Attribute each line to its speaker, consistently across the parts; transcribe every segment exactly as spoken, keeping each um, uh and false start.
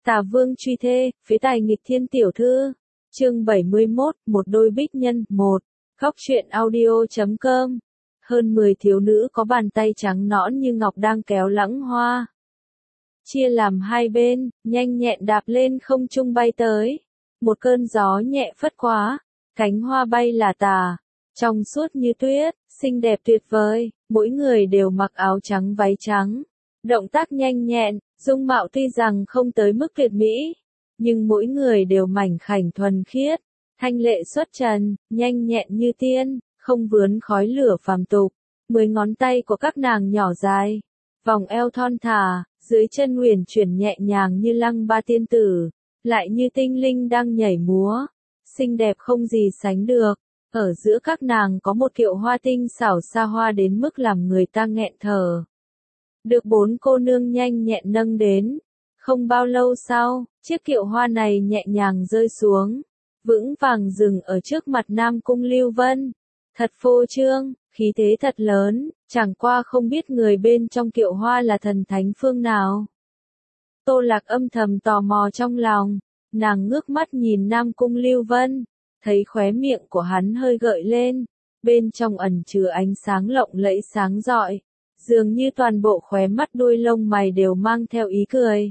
Speaker 1: Tà Vương truy thê, phế tài nghịch thiên tiểu thư. Chương bảy mươi mốt, một đôi bích nhân, một. Góc truyện audio chấm com. Hơn mười thiếu nữ có bàn tay trắng nõn như ngọc đang kéo lãng hoa. Chia làm hai bên, nhanh nhẹn đạp lên không trung bay tới. Một cơn gió nhẹ phất qua, cánh hoa bay là tà, trong suốt như tuyết, xinh đẹp tuyệt vời, mỗi người đều mặc áo trắng váy trắng. Động tác nhanh nhẹn, dung mạo tuy rằng không tới mức tuyệt mỹ, nhưng mỗi người đều mảnh khảnh thuần khiết, thanh lệ xuất trần, nhanh nhẹn như tiên, không vướng khói lửa phàm tục. Mười ngón tay của các nàng nhỏ dài, vòng eo thon thả, dưới chân huyền chuyển nhẹ nhàng như lăng ba tiên tử, lại như tinh linh đang nhảy múa, xinh đẹp không gì sánh được. Ở giữa các nàng có một kiệu hoa tinh xảo xa hoa đến mức làm người ta nghẹn thở. Được bốn cô nương nhanh nhẹn nâng đến. Không bao lâu sau, chiếc kiệu hoa này nhẹ nhàng rơi xuống, vững vàng dừng ở trước mặt Nam Cung Lưu Vân. Thật phô trương, khí thế thật lớn, chẳng qua không biết người bên trong kiệu hoa là thần thánh phương nào. Tô Lạc âm thầm tò mò trong lòng, nàng ngước mắt nhìn Nam Cung Lưu Vân, thấy khóe miệng của hắn hơi gợi lên, bên trong ẩn chứa ánh sáng lộng lẫy sáng rọi, dường như toàn bộ khóe mắt đuôi lông mày đều mang theo ý cười.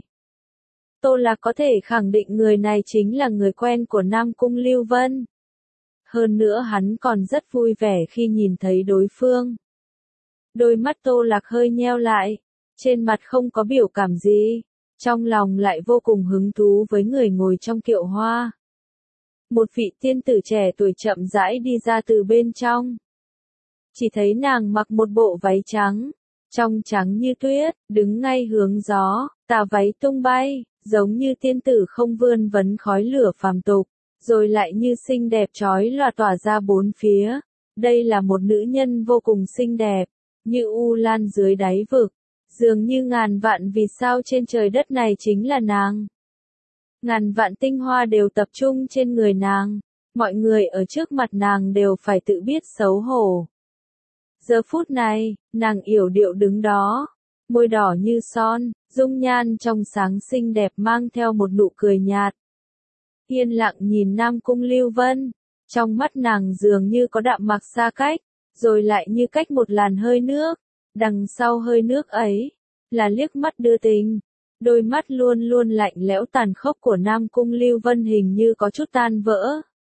Speaker 1: Tô Lạc có thể khẳng định người này chính là người quen của Nam Cung Lưu Vân. Hơn nữa hắn còn rất vui vẻ khi nhìn thấy đối phương. Đôi mắt Tô Lạc hơi nheo lại, trên mặt không có biểu cảm gì, trong lòng lại vô cùng hứng thú với người ngồi trong kiệu hoa. Một vị tiên tử trẻ tuổi chậm rãi đi ra từ bên trong. Chỉ thấy nàng mặc một bộ váy trắng, trong trắng như tuyết, đứng ngay hướng gió, tà váy tung bay, giống như tiên tử không vươn vấn khói lửa phàm tục, rồi lại như xinh đẹp chói lòa tỏa ra bốn phía. Đây là một nữ nhân vô cùng xinh đẹp, như u lan dưới đáy vực, dường như ngàn vạn vì sao trên trời đất này chính là nàng. Ngàn vạn tinh hoa đều tập trung trên người nàng, mọi người ở trước mặt nàng đều phải tự biết xấu hổ. Giờ phút này, nàng yểu điệu đứng đó, môi đỏ như son, dung nhan trong sáng xinh đẹp mang theo một nụ cười nhạt. Yên lặng nhìn Nam Cung Lưu Vân, trong mắt nàng dường như có đạm mạc xa cách, rồi lại như cách một làn hơi nước, đằng sau hơi nước ấy, là liếc mắt đưa tình. Đôi mắt luôn luôn lạnh lẽo tàn khốc của Nam Cung Lưu Vân hình như có chút tan vỡ.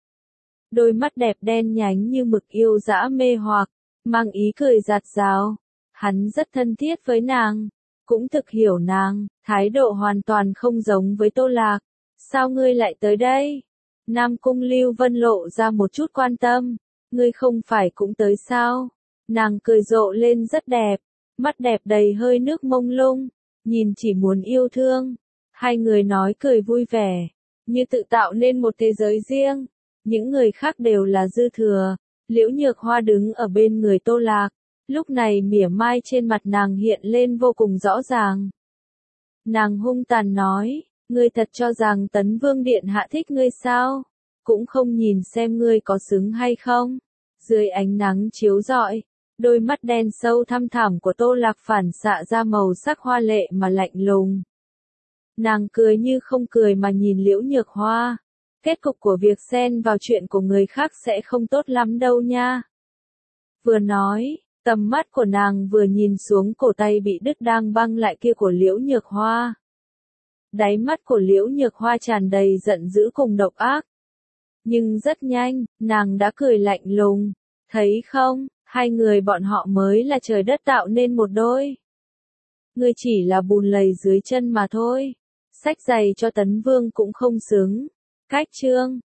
Speaker 1: Đôi mắt đẹp đen nhánh như mực yêu dã mê hoặc, mang ý cười giạt rào. Hắn rất thân thiết với nàng, cũng thực hiểu nàng, thái độ hoàn toàn không giống với Tô Lạc. Sao ngươi lại tới đây? Nam Cung Lưu Vân lộ ra một chút quan tâm. Ngươi không phải cũng tới sao? Nàng cười rộ lên rất đẹp, mắt đẹp đầy hơi nước mông lung, nhìn chỉ muốn yêu thương. Hai người nói cười vui vẻ, như tự tạo nên một thế giới riêng. Những người khác đều là dư thừa. Liễu Nhược Hoa đứng ở bên người Tô Lạc, lúc này mỉa mai trên mặt nàng hiện lên vô cùng rõ ràng. Nàng hung tàn nói, ngươi thật cho rằng Tấn Vương Điện Hạ thích ngươi sao? Cũng không nhìn xem ngươi có xứng hay không? Dưới ánh nắng chiếu rọi, đôi mắt đen sâu thăm thẳm của Tô Lạc phản xạ ra màu sắc hoa lệ mà lạnh lùng. Nàng cười như không cười mà nhìn Liễu Nhược Hoa. Kết cục của việc xen vào chuyện của người khác sẽ không tốt lắm đâu nha. Vừa nói, tầm mắt của nàng vừa nhìn xuống cổ tay bị đứt đang băng lại kia của Liễu Nhược Hoa. Đáy mắt của Liễu Nhược Hoa tràn đầy giận dữ cùng độc ác. Nhưng rất nhanh, nàng đã cười lạnh lùng. Thấy không, hai người bọn họ mới là trời đất tạo nên một đôi. Ngươi chỉ là bùn lầy dưới chân mà thôi. Xách giày cho Tấn Vương cũng không xứng. Cách chương,